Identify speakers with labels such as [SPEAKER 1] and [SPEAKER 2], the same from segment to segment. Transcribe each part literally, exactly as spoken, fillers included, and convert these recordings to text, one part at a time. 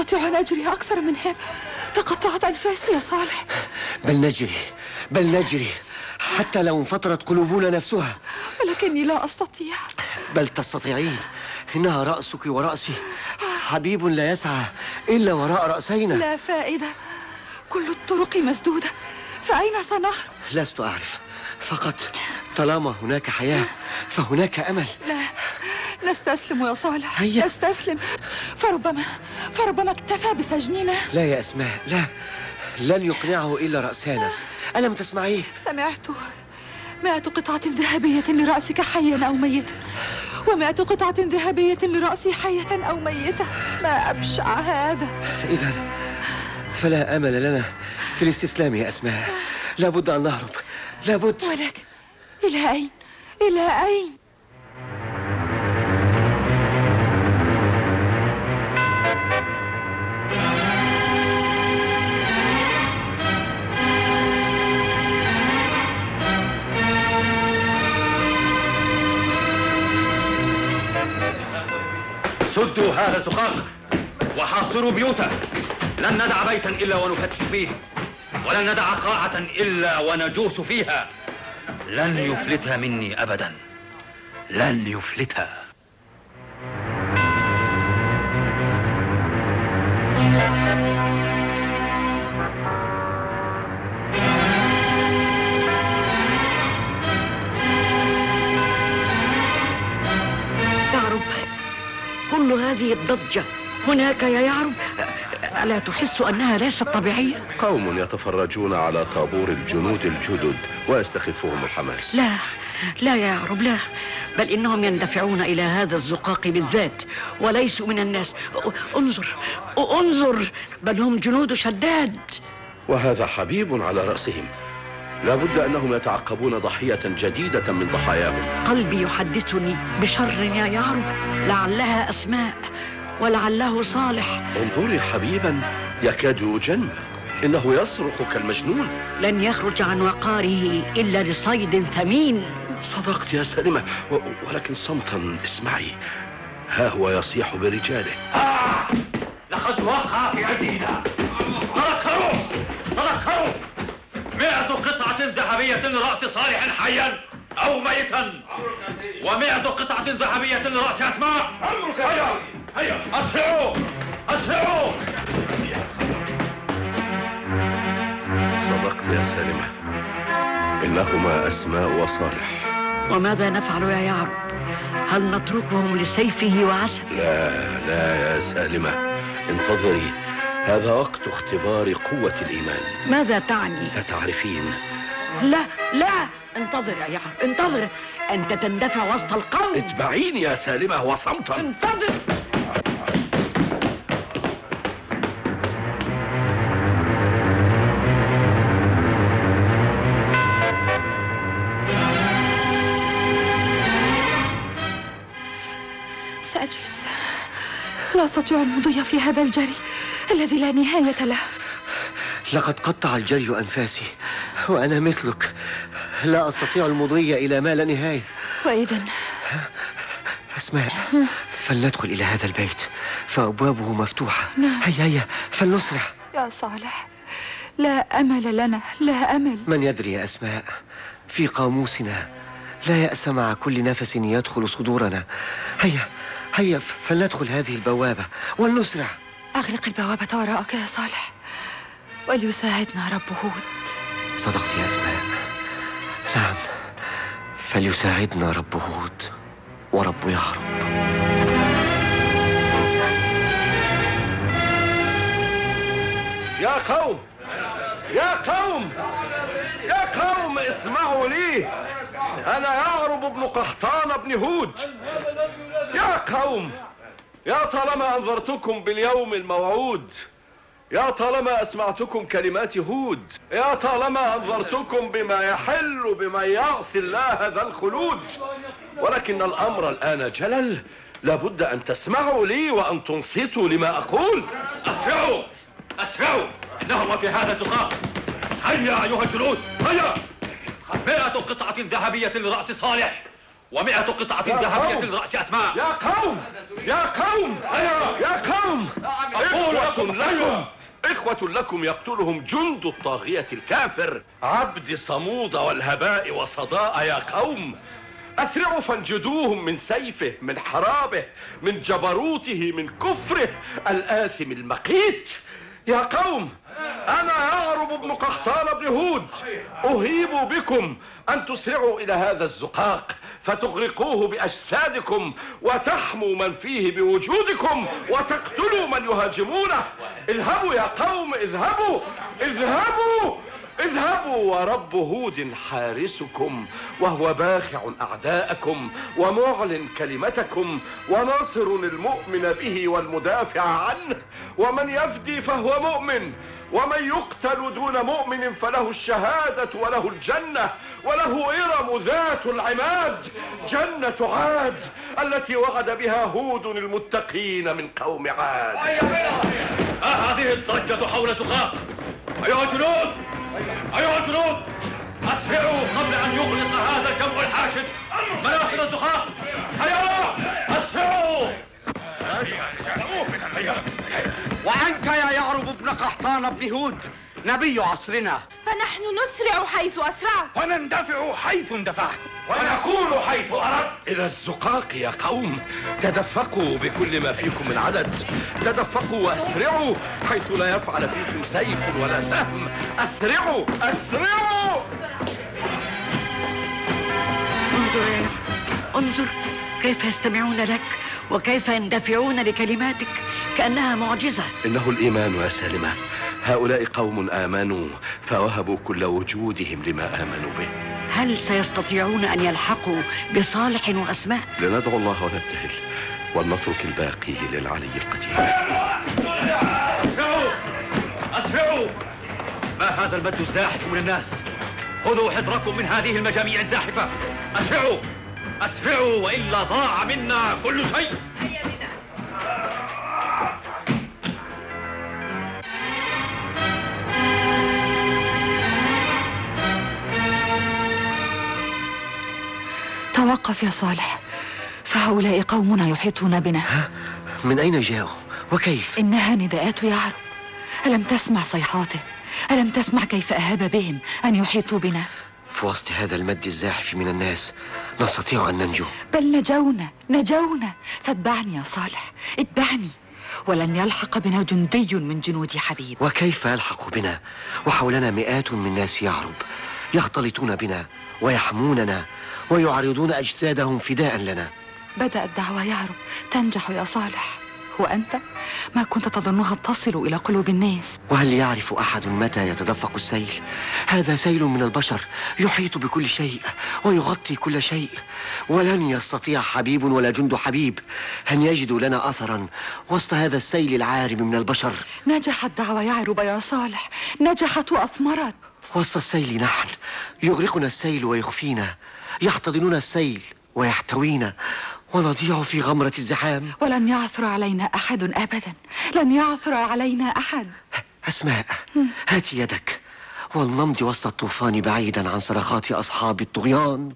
[SPEAKER 1] أستطيع أن أجري أكثر من هذا. تقطعت أنفاسي يا صالح.
[SPEAKER 2] بل نجري بل نجري حتى لو انفطرت قلوبنا نفسها.
[SPEAKER 1] ولكني لا أستطيع.
[SPEAKER 2] بل تستطيعين، إنها رأسك ورأسي، حبيب لا يسعى إلا وراء رأسينا.
[SPEAKER 1] لا فائدة، كل الطرق مسدودة، فأين سنهرب؟
[SPEAKER 2] لست أعرف، فقط طالما هناك حياة فهناك أمل.
[SPEAKER 1] لا، نستسلم يا صالح.
[SPEAKER 2] هيا.
[SPEAKER 1] نستسلم، فربما فربما اكتفى بسجننا.
[SPEAKER 2] لا يا أسماء، لا، لن يقنعه إلا رأسنا. ألم تسمعيه؟
[SPEAKER 1] سمعت. مائة قطعة ذهبية لرأسك حيا أو ميتا، ومائة قطعة ذهبية لرأسي حية أو ميتة. ما أبشع هذا.
[SPEAKER 2] إذا فلا أمل لنا في الاستسلام يا أسماء. لابد أن نهرب، لابد.
[SPEAKER 1] ولكن إلى أين؟ إلى أين؟
[SPEAKER 3] سدوا هذا الزقاق وحاصروا بيوته. لن ندع بيتا إلا ونفتش فيه، ولن ندع قاعة إلا ونجوس فيها. لن يفلتها مني أبدا، لن يفلتها.
[SPEAKER 4] يعرب، كل هذه الضجة هناك يا يعرب، ألا تحس أنها ليست طبيعية؟
[SPEAKER 5] قوم يتفرجون على طابور الجنود الجدد ويستخفهم الحماس.
[SPEAKER 4] لا لا يا يعرب، لا، بل إنهم يندفعون إلى هذا الزقاق بالذات وليسوا من الناس. انظر انظر، بل هم جنود شداد.
[SPEAKER 5] وهذا حبيب على رأسهم. لابد أنهم يتعقبون ضحية جديدة من ضحاياهم.
[SPEAKER 4] قلبي يحدثني بشر يا يعرب، لعلها أسماء ولعله صالح.
[SPEAKER 5] انظري حبيبا يكاد يجن، إنه يصرخ كالمجنون.
[SPEAKER 4] لن يخرج عن وقاره إلا لصيد ثمين.
[SPEAKER 5] صدقت يا سالمة، و... ولكن صمتا. اسمعي، ها هو يصيح برجاله.
[SPEAKER 3] آه! لقد وقع في أيدينا. تذكروا تذكروا مئة قطعة ذهبية لرأس صالح حيا أو ميتا، ومئة قطعة ذهبية لرأس أسماء. هيا هيا، أسرعوا أسرعوا.
[SPEAKER 5] صدقت يا سالمة، إنهما أسماء وصالح.
[SPEAKER 4] وماذا نفعل يا يعرب؟ هل نتركهم لسيفه وعسله؟
[SPEAKER 5] لا لا يا سالمة، انتظري، هذا وقت اختبار قوة الإيمان.
[SPEAKER 4] ماذا تعني؟
[SPEAKER 5] ستعرفين.
[SPEAKER 4] لا لا، انتظر يا يعرب، انتظر. أنت تندفع وسط القوم.
[SPEAKER 5] اتبعيني يا سالمة وصمتا.
[SPEAKER 4] انتظر.
[SPEAKER 1] سأجلس، لا أستطيع المضي في هذا الجري الذي لا نهاية له.
[SPEAKER 2] لقد قطع الجري أنفاسي، وأنا مثلك لا أستطيع المضي إلى ما لا نهاية.
[SPEAKER 1] وإذا
[SPEAKER 2] أسماء، فلندخل إلى هذا البيت فأبوابه مفتوحة.
[SPEAKER 1] نعم.
[SPEAKER 2] هيا هيا فلنسرع.
[SPEAKER 1] يا صالح، لا أمل لنا، لا أمل.
[SPEAKER 2] من يدري يا أسماء، في قاموسنا لا يأس مع كل نفس يدخل صدورنا. هيا هيا فلندخل هذه البوابة ولنسرع.
[SPEAKER 1] أغلق البوابة وراءك يا صالح، وليساعدنا رب هود.
[SPEAKER 2] صدقت يا أسماء، نعم، فليساعدنا رب هود ورب يعرب.
[SPEAKER 5] يا قوم يا قوم يا قوم، اسمعوا لي، أنا يعرب بن قحطان بن هود. يا قوم، يا طالما أنذرتكم باليوم الموعود، يا طالما أسمعتكم كلمات هود، يا طالما أنذرتكم بما يحل بمن يعصي الله ذا الخلود، ولكن الأمر الآن جلل، لابد أن تسمعوا لي وأن تنصتوا لما أقول.
[SPEAKER 3] أسرعوا أسرعوا، إنهما في هذا الزقاق. هيا أيها الجنود، هيا. مئة قطعة ذهبية لرأس صالح، ومئة قطعة ذهبية لرأس أسماء.
[SPEAKER 6] يا قوم يا قوم يا قوم إخوة لكم إخوة لكم يقتلهم جند الطاغية الكافر عبد صمود والهباء وصداء. يا قوم أسرعوا فانجدوهم من سيفه، من حرابه، من جبروته، من كفره الآثم المقيت. يا قوم أنا يعرب بن قحطان بن هود أهيب بكم أن تسرعوا إلى هذا الزقاق فتغرقوه بأجسادكم وتحموا من فيه بوجودكم وتقتلوا من يهاجمونه. اذهبوا يا قوم، اذهبوا اذهبوا اذهبوا ورب هود حارسكم وهو باخع أعداءكم ومعلن كلمتكم وناصر المؤمن به والمدافع عنه. ومن يفدي فهو مؤمن، ومن يقتل دون مؤمن فله الشهادة وله الجنة وله إرم ذات العماد، جنة عاد التي وعد بها هود المتقين من قوم عاد.
[SPEAKER 3] آه هذه الضجة حول زقاق. أيها الجنود أيها الجنود أسرعوا قبل أن يغلق هذا الجمع الحاشد منافذ الزقاق. هيا أسرعوا.
[SPEAKER 7] وأنت يا يعرب بن قحطان بن هود نبي عصرنا،
[SPEAKER 8] فنحن نسرع حيث أسرعت
[SPEAKER 6] ونندفع حيث اندفعت ونكون حيث أردت. إلى الزقاق يا قوم، تدفقوا بكل ما فيكم من عدد، تدفقوا وأسرعوا حيث لا يفعل فيكم سيف ولا سهم. أسرعوا أسرعوا.
[SPEAKER 4] انظر يا انظر كيف يستمعون لك وكيف يندفعون لكلماتك كأنها معجزة.
[SPEAKER 6] إنه الإيمان يا سالمة. هؤلاء قوم آمنوا فوهبوا كل وجودهم لما آمنوا به.
[SPEAKER 4] هل سيستطيعون أن يلحقوا بصالح وأسماء؟
[SPEAKER 6] لندعو الله ونبتهل ولنترك الباقي للعلي القدير.
[SPEAKER 3] أسرعوا أسرعوا. ما هذا المد الزاحف من الناس؟ خذوا حذركم من هذه المجاميع الزاحفة. أسرعوا أسرعوا وإلا ضاع منا كل شيء.
[SPEAKER 1] توقف يا صالح، فهؤلاء قومنا يحيطون بنا.
[SPEAKER 2] ها؟ من أين جاءوا وكيف؟
[SPEAKER 1] إنها نداءات يعرب. ألم تسمع صيحاته؟ ألم تسمع كيف أهاب بهم أن يحيطوا بنا؟
[SPEAKER 2] في وسط هذا المد الزاحف من الناس نستطيع أن ننجو.
[SPEAKER 1] بل نجونا نجونا. فاتبعني يا صالح، اتبعني، ولن يلحق بنا جندي من جنود حبيب.
[SPEAKER 2] وكيف يلحق بنا وحولنا مئات من ناس يعرب يختلطون بنا ويحموننا ويعرضون أجسادهم فداء لنا؟
[SPEAKER 1] بدأت دعوة يعرب تنجح يا صالح، وأنت ما كنت تظنها تصل إلى قلوب الناس.
[SPEAKER 2] وهل يعرف أحد متى يتدفق السيل؟ هذا سيل من البشر يحيط بكل شيء ويغطي كل شيء، ولن يستطيع حبيب ولا جند حبيب أن يجدوا لنا أثرا وسط هذا السيل العارم من البشر.
[SPEAKER 1] نجحت دعوة يعرب يا صالح، نجحت وأثمرت.
[SPEAKER 2] وسط السيل نحن، يغرقنا السيل ويخفينا، يحتضنون السيل ويحتوينا، ونضيع في غمرة الزحام.
[SPEAKER 1] ولن يعثر علينا أحد أبدا، لن يعثر علينا أحد.
[SPEAKER 2] أسماء، هاتي يدك ولنمضي وسط الطوفان بعيدا عن صرخات أصحاب الطغيان.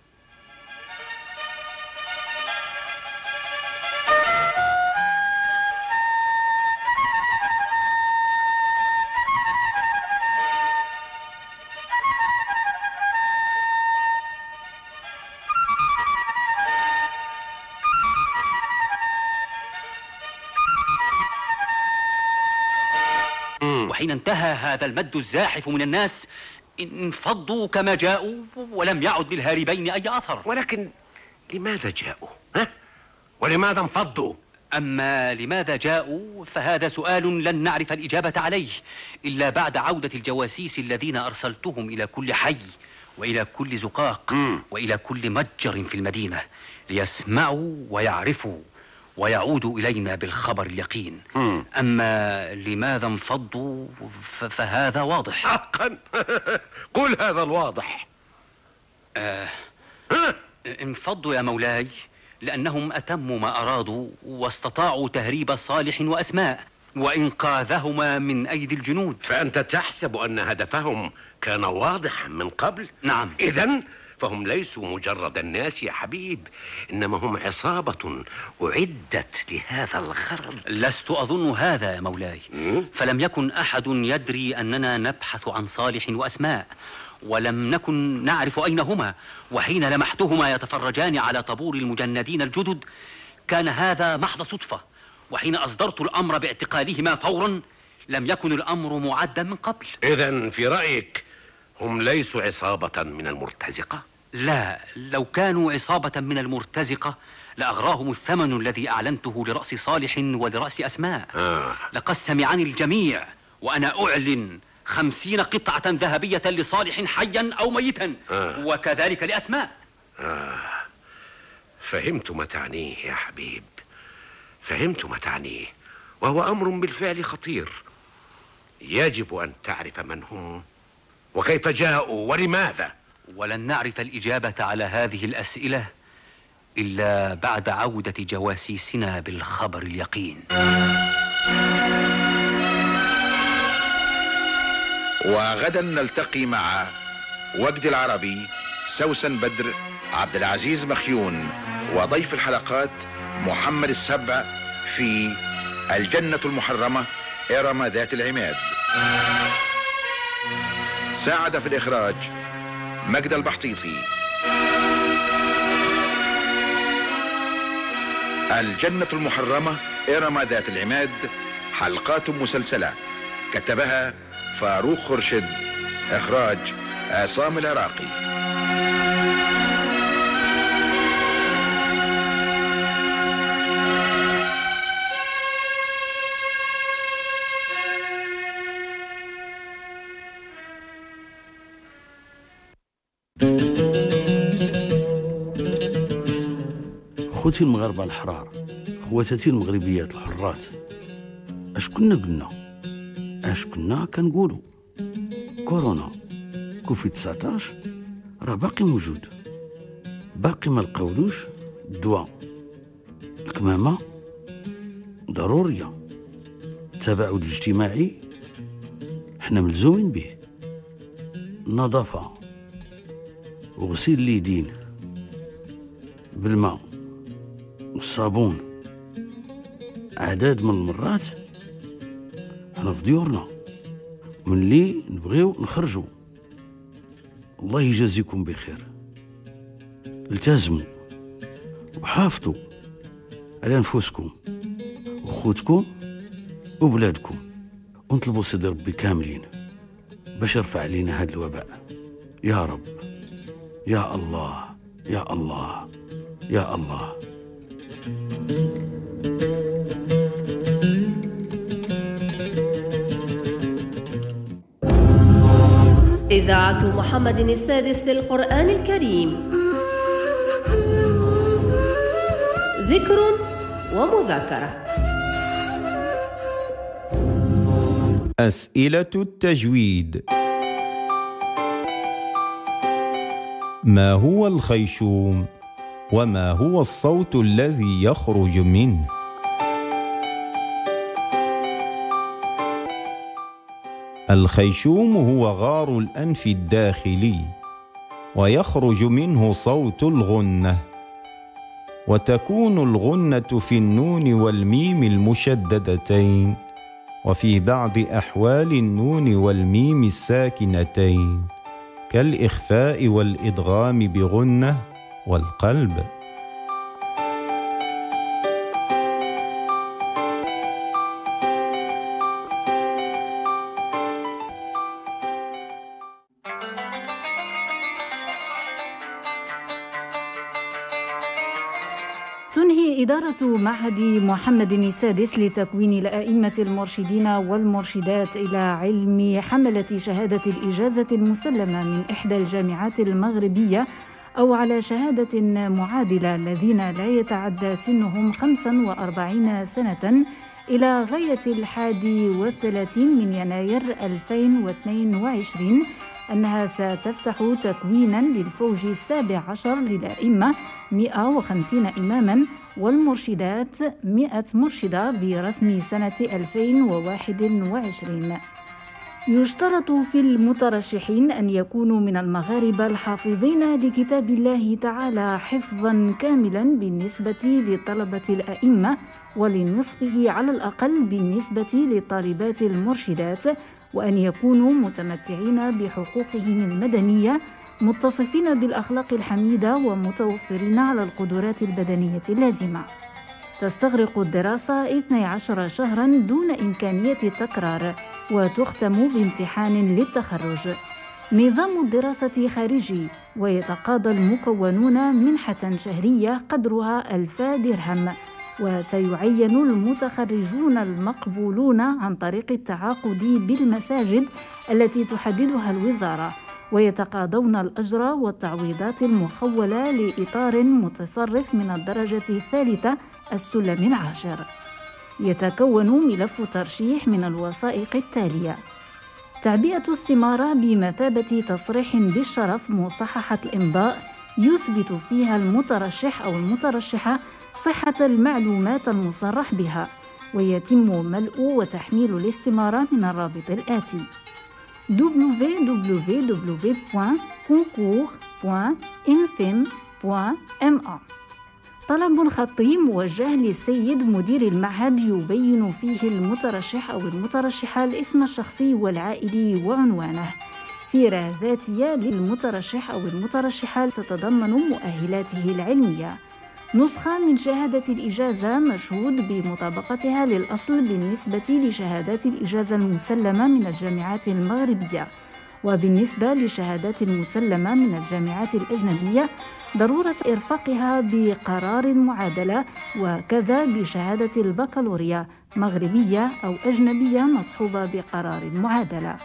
[SPEAKER 3] وحين انتهى هذا المد الزاحف من الناس انفضوا كما جاءوا ولم يعد للهاربين أي أثر.
[SPEAKER 5] ولكن لماذا جاءوا؟ ها؟ ولماذا انفضوا؟
[SPEAKER 3] أما لماذا جاءوا فهذا سؤال لن نعرف الإجابة عليه إلا بعد عودة الجواسيس الذين أرسلتهم إلى كل حي وإلى كل زقاق م. وإلى كل متجر في المدينة ليسمعوا ويعرفوا ويعودوا إلينا بالخبر اليقين. مم. أما لماذا انفضوا فهذا واضح.
[SPEAKER 5] حقا. قل هذا الواضح.
[SPEAKER 3] آه. انفضوا يا مولاي لأنهم أتموا ما أرادوا واستطاعوا تهريب صالح وأسماء وإنقاذهما من أيدي الجنود.
[SPEAKER 5] فأنت تحسب أن هدفهم كان واضحا من قبل؟
[SPEAKER 3] نعم.
[SPEAKER 5] إذن فهم ليسوا مجرد الناس يا حبيب، إنما هم عصابة أعدت لهذا الغرض.
[SPEAKER 9] لست أظن هذا يا مولاي، فلم يكن أحد يدري أننا نبحث عن صالح وأسماء، ولم نكن نعرف أين هما، وحين لمحتهما يتفرجان على طابور المجندين الجدد كان هذا محض صدفة، وحين أصدرت الأمر باعتقالهما فورا لم يكن الأمر معدا من قبل.
[SPEAKER 5] إذن في رأيك هم ليسوا عصابة من المرتزقة؟
[SPEAKER 9] لا، لو كانوا عصابة من المرتزقة لأغراهم الثمن الذي أعلنته لرأس صالح ولرأس أسماء.
[SPEAKER 5] آه.
[SPEAKER 9] لقد سمعني الجميع وأنا أعلن خمسين قطعة ذهبية لصالح حيا أو ميتا.
[SPEAKER 5] آه.
[SPEAKER 9] وكذلك لأسماء.
[SPEAKER 5] آه. فهمت ما تعنيه يا حبيب، فهمت ما تعنيه، وهو أمر بالفعل خطير. يجب أن تعرف من هم وكيف جاءوا ولماذا.
[SPEAKER 9] ولن نعرف الإجابة على هذه الأسئلة إلا بعد عودة جواسيسنا بالخبر اليقين.
[SPEAKER 10] وغدا نلتقي مع وجد العربي، سوسن بدر، عبد العزيز مخيون، وضيف الحلقات محمد السبع في الجنة المحرمة إرم ذات العماد. ساعد في الإخراج مجد البحطيطي. الجنة المحرمة إرم ذات العماد حلقات مسلسلة، كتبها فاروق خرشد، إخراج عصام العراقي.
[SPEAKER 11] خوتي المغاربة الحرار، خواتاتي المغربيات الحرات، اش كنا قلنا؟ اش كنا كنقولوا؟ كورونا كوفيد تسعطاش راه باقي موجود، باقي ما لقاولوش الدواء. الكمامة ضرورية، التباعد الاجتماعي حنا ملزومين به، النظافة وغسيل اليدين بالماء والصابون عدد من المرات حنا في ديورنا من اللي نبغيو نخرجوا. الله يجازيكم بخير، التزموا وحافظوا على نفوسكم وخوتكم وبلادكم، ونطلبوا سيد ربي كاملين باش يرفع علينا هذا الوباء يا رب. يا الله يا الله يا الله.
[SPEAKER 12] إذاعة محمد السادس للقرآن الكريم، ذكر ومذاكرة.
[SPEAKER 13] أسئلة التجويد. ما هو الخيشوم؟ وما هو الصوت الذي يخرج منه؟ الخيشوم هو غار الأنف الداخلي، ويخرج منه صوت الغنة، وتكون الغنة في النون والميم المشددتين، وفي بعض أحوال النون والميم الساكنتين، كالإخفاء والإدغام بغنة والقلب.
[SPEAKER 14] تنهي إدارة معهد محمد السادس لتكوين الأئمة المرشدين والمرشدات إلى علم حملة شهادة الإجازة المسلمة من إحدى الجامعات المغربية أو على شهادة معادلة الذين لا يتعدى سنهم خمسا وأربعين سنة إلى غاية الحادي والثلاثين من يناير ألفين واثنين وعشرين أنها ستفتح تكوينا للفوج السابع عشر للأئمة مئة وخمسين إماما والمرشدات مئة مرشدة برسم سنة ألفين وواحد وعشرين. يشترط في المترشحين أن يكونوا من المغاربة الحافظين لكتاب الله تعالى حفظا كاملا بالنسبة لطلبة الأئمة، ولنصفه على الأقل بالنسبة للطالبات المرشدات، وأن يكونوا متمتعين بحقوقهم المدنية، متصفين بالأخلاق الحميدة، ومتوفرين على القدرات البدنية اللازمة. تستغرق الدراسة اثني عشر شهراً دون إمكانية التكرار، وتختم بامتحان للتخرج. نظام الدراسة خارجي، ويتقاضى المكونون منحة شهرية قدرها ألف درهم، وسيعين المتخرجون المقبولون عن طريق التعاقد بالمساجد التي تحددها الوزارة، ويتقاضون الأجر والتعويضات المخولة لإطار متصرف من الدرجة الثالثة السلم العاشر. يتكون ملف ترشيح من الوثائق التالية: تعبئة استمارة بمثابة تصريح بالشرف مصححة الإمضاء يثبت فيها المترشح أو المترشحة صحة المعلومات المصرح بها، ويتم ملء وتحميل الاستمارة من الرابط الآتي: دبليو دبليو دبليو دوت كونكور دوت إم إف إم دوت إم إيه. طلب خطي موجه للسيد مدير المعهد يبين فيه المترشح أو المترشحة الاسم الشخصي والعائلي وعنوانه. سيرة ذاتية للمترشح أو المترشحة تتضمن مؤهلاته العلمية. نسخة من شهادة الإجازة مشهود بمطابقتها للأصل بالنسبة لشهادات الإجازة المسلمة من الجامعات المغربية، وبالنسبة لشهادات المسلمة من الجامعات الأجنبية ضرورة إرفاقها بقرار المعادلة، وكذا بشهادة البكالوريا مغربية أو أجنبية مصحوبة بقرار المعادلة.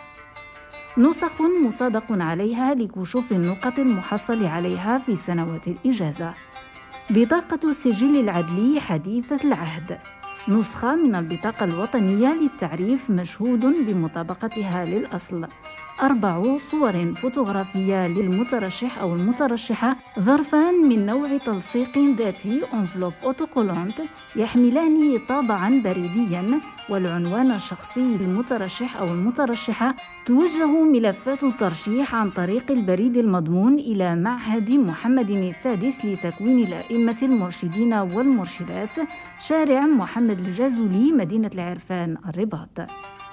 [SPEAKER 14] نسخ مصادق عليها لكشوف النقط المحصل عليها في سنوات الإجازة. بطاقة السجل العدلي حديثة العهد. نسخة من البطاقة الوطنية للتعريف مشهود بمطابقتها للأصل. أربع صور فوتوغرافية للمترشح أو المترشحة، ظرفان من نوع تلصيق ذاتي envelope autocollante يحملان طابعاً بريدياً، والعنوان الشخصي للمترشح أو المترشحة. توجه ملفات الترشيح عن طريق البريد المضمون إلى معهد محمد السادس لتكوين الأئمة المرشدين والمرشدات، شارع محمد الجازولي، مدينة العرفان، الرباط.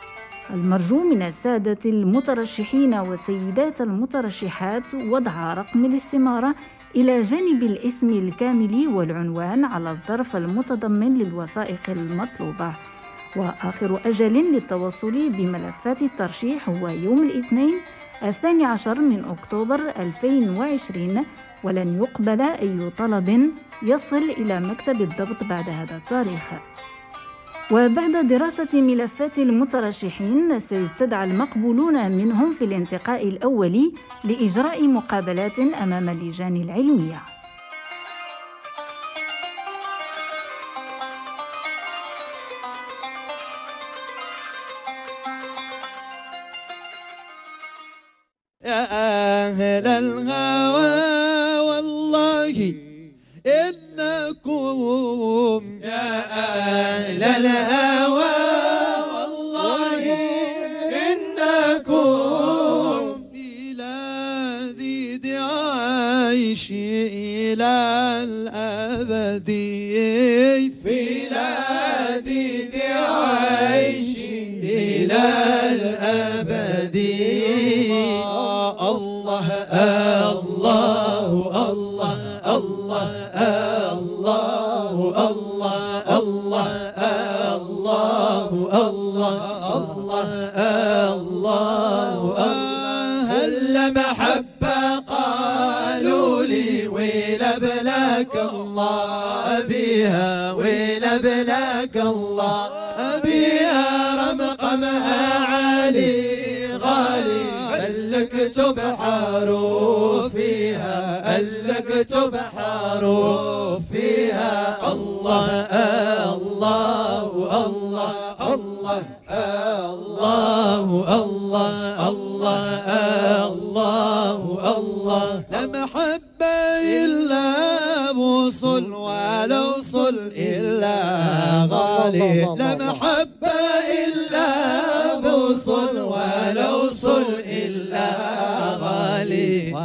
[SPEAKER 14] المرجو من السادة المترشحين وسيدات المترشحات وضع رقم الاستمارة إلى جانب الاسم الكامل والعنوان على الظرف المتضمن للوثائق المطلوبة. وآخر أجل للتوصل بملفات الترشيح هو يوم الاثنين الثاني عشر من أكتوبر ألفين وعشرين، ولن يقبل أي طلب يصل إلى مكتب الضبط بعد هذا التاريخ. وبعد دراسة ملفات المترشحين سيستدعى المقبولون منهم في الانتقاء الأولي لإجراء مقابلات أمام اللجان العلمية.
[SPEAKER 15] يا أهل الهوى والله إنكم، يا أهل الهوى والله إنكم في لذيذ عيش إلى الأبد، في لذيذ عيش إلى الأبد. الله الله الله الله الله الله الله الله هل محبة قالوا لي ويلا بلاك الله بها، ويلا بلاك الله بها، رمقمها عالي غالي، خلك تبحروا فيها، خلك تبحروا فيها. الله الله الله الله الله الله الله الله. لا محبة إلا وصل، ولا وصل إلا غالي، لا محبة إلا وصل، ولا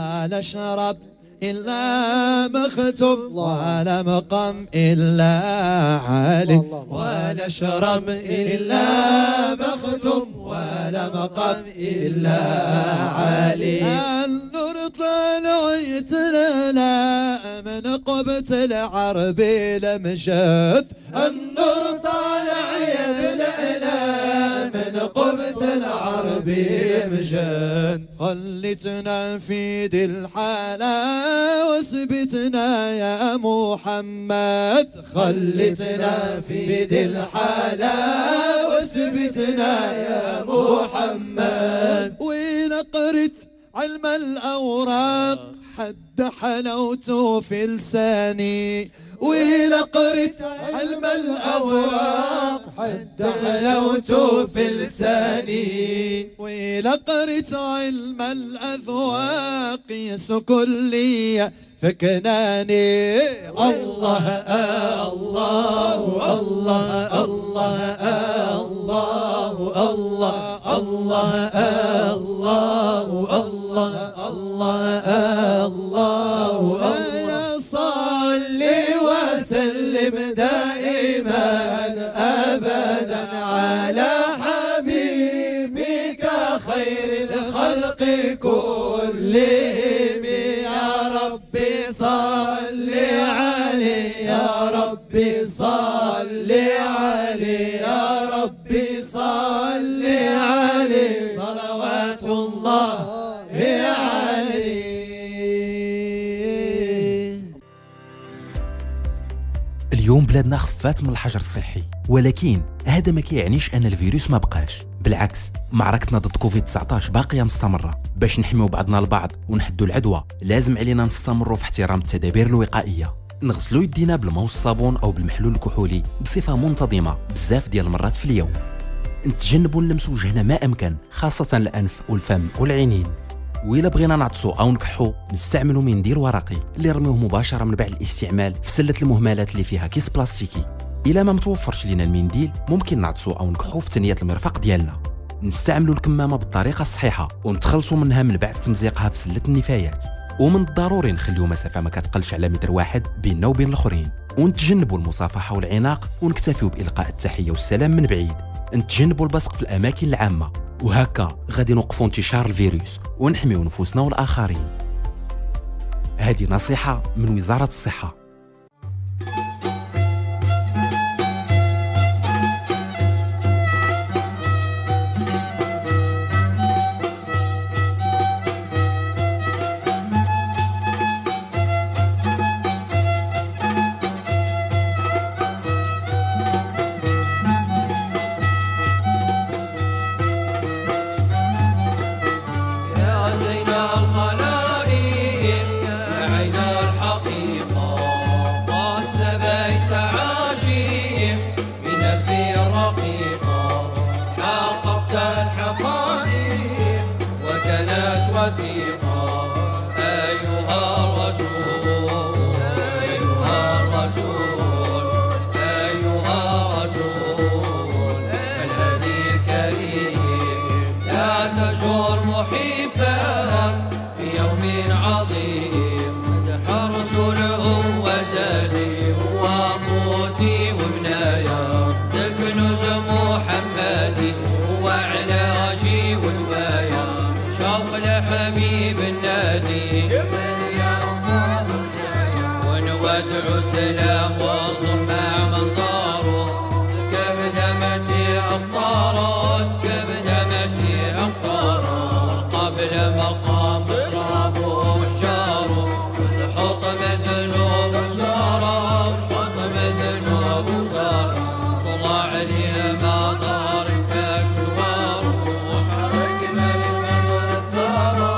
[SPEAKER 15] ولا شرب إلا مختم ولا مقام إلا عالي ولا شرب إلا مختم ولا مقام إلا عالي النور طلعت لنا من قبة العربي لمجد النور طلعت لنا من قبة العربي لمجد خلتنا في ذي الحالة وثبتنا يا محمد خلتنا في ذي الحالة وثبتنا يا محمد ونقرت علم الأوراق حد حلوته في لساني ولقرت علم الأوراق حد حلوته في لساني ولقرت علم الأذواق يس كلي فكناني الله الله الله الله الله الله الله الله الله الله الله يا صلي وسلم دائما أبدا على حبيبك خير الخلق كلهم يا ربي صل عليه يا ربي صل عليه يا ربي صل عليه صلوات الله عليه.
[SPEAKER 16] اليوم بلادنا خفات من الحجر الصحي، ولكن هذا ما كيعنيش ان الفيروس ما بقاش، بالعكس معركتنا ضد كوفيد تسعطاش باقيه مستمره. باش نحميو بعضنا البعض ونحدوا العدوى لازم علينا نستمروا في احترام التدابير الوقائيه، نغسلوا يدينا بالماء والصابون او بالمحلول الكحولي بصفه منتظمه بزاف ديال المرات في اليوم، نتجنبوا نلمسوا وجهنا ما امكن خاصه الانف والفم والعينين، وإلا بغينا نعطسوا او نكحوا نستعملوا منديل ورقي اللي رميوه مباشره من بعد الاستعمال في سله المهملات اللي فيها كيس بلاستيكي. الا ما متوفرش لينا المنديل ممكن نعطسوا او نكحوا في ثنيه المرفق ديالنا. نستعملوا الكمامه بالطريقه الصحيحه ونتخلصوا منها من بعد تمزيقها في سله النفايات، ومن الضروري نخليو مسافه ما كتقلش على متر واحد بيننا وبين الاخرين، ونتجنبوا المصافحه والعناق ونكتفيو بالقاء التحيه والسلام من بعيد. نتجنبوا البصق في الاماكن العامه، وهكا غادي نوقفوا انتشار الفيروس ونحميو نفوسنا والاخرين. هذه نصيحه من وزاره الصحه.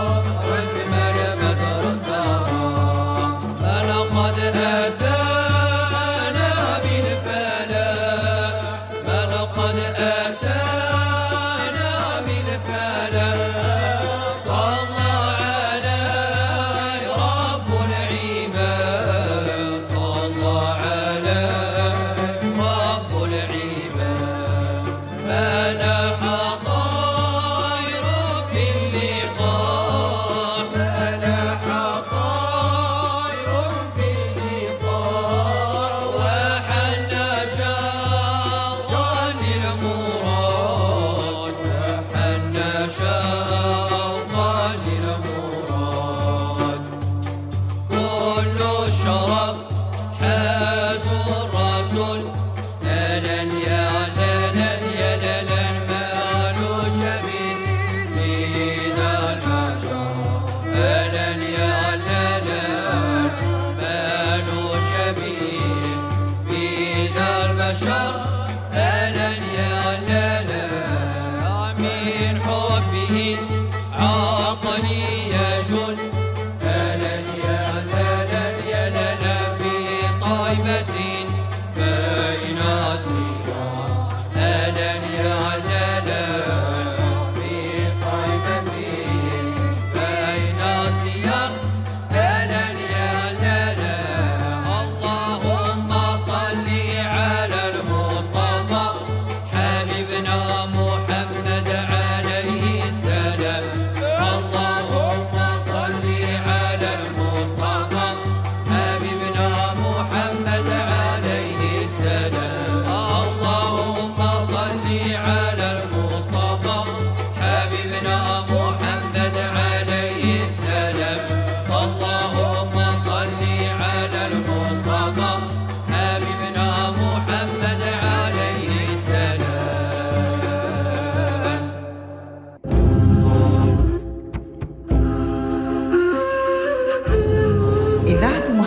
[SPEAKER 17] فلقد أتى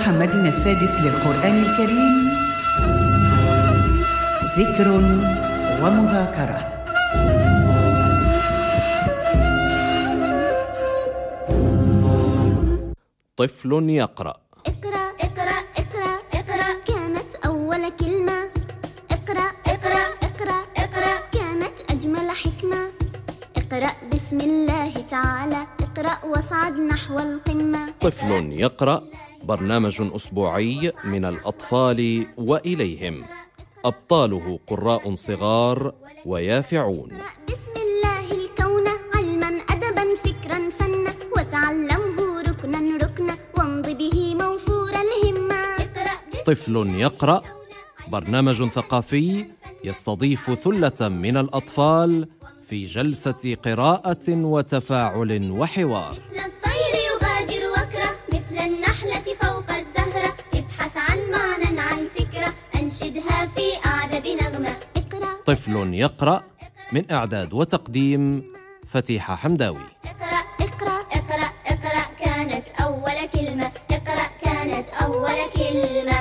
[SPEAKER 18] محمد السادس للقرآن الكريم ذكر ومذاكرة.
[SPEAKER 17] طفل يقرأ.
[SPEAKER 19] اقرأ اقرأ اقرأ اقرأ كانت أول كلمة. اقرأ اقرأ اقرأ اقرأ كانت أجمل حكمة. اقرأ بسم الله تعالى اقرأ واصعد نحو القمة.
[SPEAKER 17] طفل يقرأ برنامج أسبوعي من الأطفال وإليهم، أبطاله قراء صغار ويافعون.
[SPEAKER 19] بسم الله الكون علما أدبا فكرا فنا وتعلمه ركنا ركنا وامض به موفور الهمة.
[SPEAKER 17] طفل يقرأ برنامج ثقافي يستضيف ثلة من الأطفال في جلسة قراءة وتفاعل وحوار.
[SPEAKER 19] مثل الطير يغادر وكرة مثل النحلة فوق الزهرة ابحث عن معنى عن فكرة أنشدها في أعذب نغمة.
[SPEAKER 17] طفل يقرأ من إعداد وتقديم فتيحة حمداوي.
[SPEAKER 19] اقرأ اقرأ اقرأ اقرأ كانت أول كلمة. اقرأ كانت أول كلمة.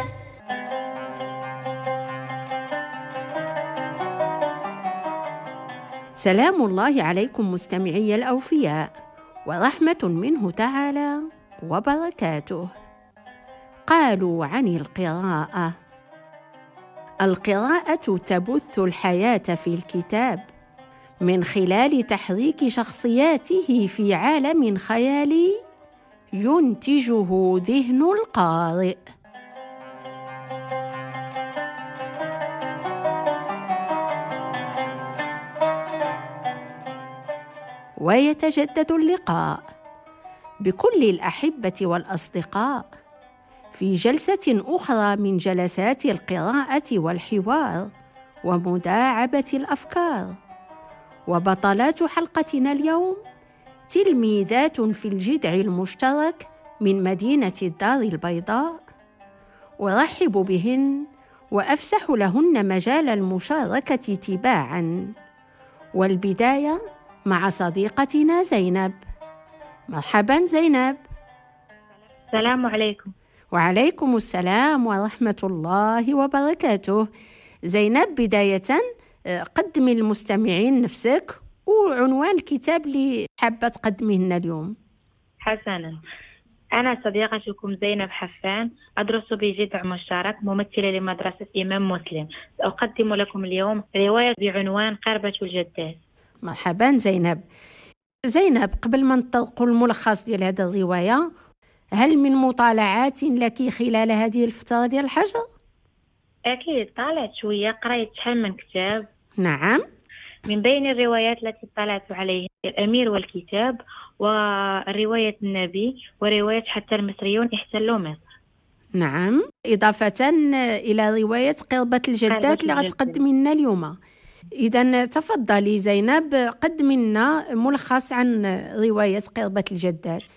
[SPEAKER 20] سلام الله عليكم مستمعي الأوفياء ورحمة منه تعالى وبركاته. قالوا عن القراءة: القراءة تبث الحياة في الكتاب من خلال تحريك شخصياته في عالم خيالي ينتجه ذهن القارئ. ويتجدد اللقاء بكل الأحبة والأصدقاء في جلسة أخرى من جلسات القراءة والحوار ومداعبة الأفكار. وبطلات حلقتنا اليوم تلميذات في الجذع المشترك من مدينة الدار البيضاء. أرحب بهن وأفسح لهن مجال المشاركة تباعاً. والبداية مع صديقتنا زينب. مرحبا زينب.
[SPEAKER 21] السلام عليكم.
[SPEAKER 20] وعليكم السلام ورحمة الله وبركاته. زينب، بداية قدمي المستمعين نفسك وعنوان الكتاب اللي حابة تقدميه لنا اليوم.
[SPEAKER 21] حسنا، أنا صديقتكم زينب حفان، أدرس بجذع مشترك، ممثلة لمدرسة إمام مسلم. سأقدم لكم اليوم رواية بعنوان قربة الجدات.
[SPEAKER 20] مرحبا زينب. زينب، قبل ما نطلقوا الملخص ديال هذه الرواية، هل من مطالعات لك خلال هذه الفترة ديال الحجر؟
[SPEAKER 21] أكيد طالعت شوية، قرأت شحال من كتاب.
[SPEAKER 20] نعم.
[SPEAKER 21] من بين الروايات التي اطلعت عليها الأمير والكتاب، ورواية النبي، ورواية حتى المصريون احتلوا مصر.
[SPEAKER 20] نعم، إضافة إلى رواية قربة الجدات اللي غتقدمي لنا اليوم. إذا تفضلي زينب، قدمي لنا ملخص عن رواية قربة الجدات.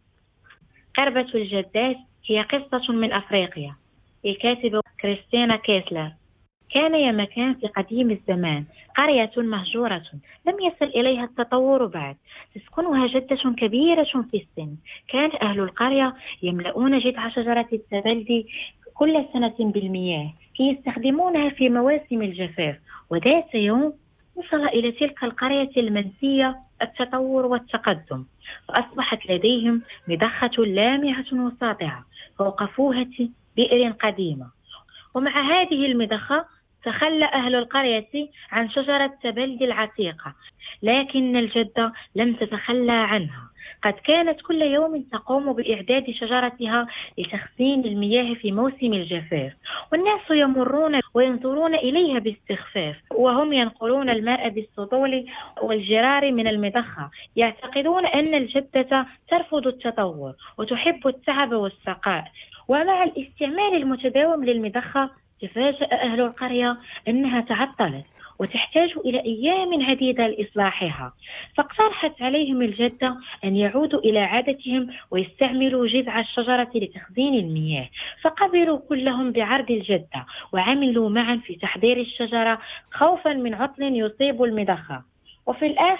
[SPEAKER 21] قربة الجدات هي قصة من أفريقيا للكاتبة كريستينا كيسلر. كان يا مكان في قديم الزمان قرية مهجورة لم يصل إليها التطور بعد، تسكنها جدة كبيرة في السن. كان أهل القرية يملؤون جذع شجرة التبلدي كل سنة بالمياه كي يستخدمونها في مواسم الجفاف. وذات يوم وصل إلى تلك القرية المنسية التطور والتقدم، فأصبحت لديهم مضخة لامعة وساطعة فوق فوهة بئر قديمة. ومع هذه المضخة تخلى أهل القرية عن شجرة تبلدي العتيقة، لكن الجدة لم تتخلى عنها. قد كانت كل يوم تقوم بإعداد شجرتها لتخزين المياه في موسم الجفاف، والناس يمرون وينظرون إليها باستخفاف، وهم ينقلون الماء بالسطول والجرار من المضخة، يعتقدون أن الجدة ترفض التطور وتحب التعب والسقاء. ومع الاستعمال المتداوم للمضخة تفاجأ أهل القرية أنها تعطلت وتحتاج إلى أيام عديدة لإصلاحها. فاقترحت عليهم الجدة أن يعودوا إلى عادتهم ويستعملوا جذع الشجرة لتخزين المياه. فقبلوا كلهم بعرض الجدة وعملوا معا في تحضير الشجرة خوفا من عطل يصيب المضخة. وفي الآخر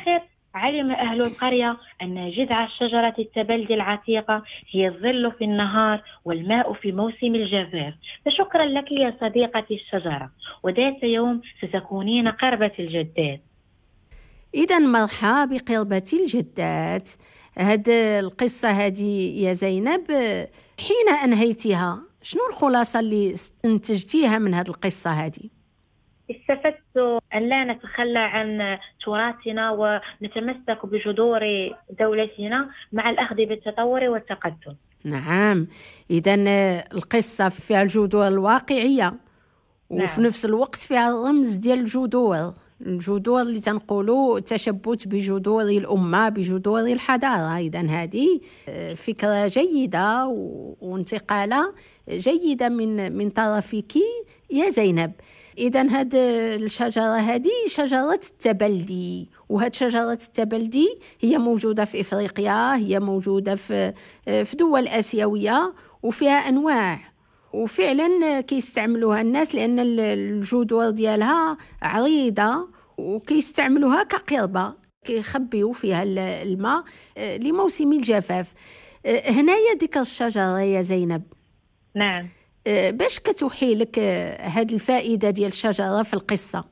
[SPEAKER 21] علم أهل القرية أن جذع الشجرة التبلد العتيقة هي الظل في النهار والماء في موسم الجفاف. فشكرا لك يا صديقتي الشجرة، وذات يوم ستكونين قربة الجدات.
[SPEAKER 20] إذا مرحبا بقربة الجدات. هاد القصة هذه يا زينب حين أنهيتها شنو الخلاصة اللي استنتجتيها من هاد القصة هذه؟
[SPEAKER 21] استفدت أن لا نتخلى عن تراثنا ونتمسك بجذور دولتنا مع الأخذ بالتطور والتقدم.
[SPEAKER 20] نعم، إذا القصة فيها الجذور الواقعية وفي نعم. نفس الوقت فيها الرمز ديال الجذور الجذور اللي تنقولوا تشبت بجذور الأمة بجذور الحضارة. إذا هذه فكرة جيدة وانتقالة جيدة من من طرفك يا زينب. إذا هاد الشجرة هذه شجرة التبلدي، وهاد شجرة التبلدي هي موجودة في إفريقيا، هي موجودة في في دول آسيوية وفيها أنواع، وفعلا كيستعملوها الناس لأن الجذور ديالها عريضة وكيستعملوها كقربة كيخبيوا فيها الماء لموسم الجفاف. هنايا ذكر الشجرة يا زينب.
[SPEAKER 21] نعم.
[SPEAKER 20] باش كتوحي لك هاد الفائدة ديال الشجرة في القصة؟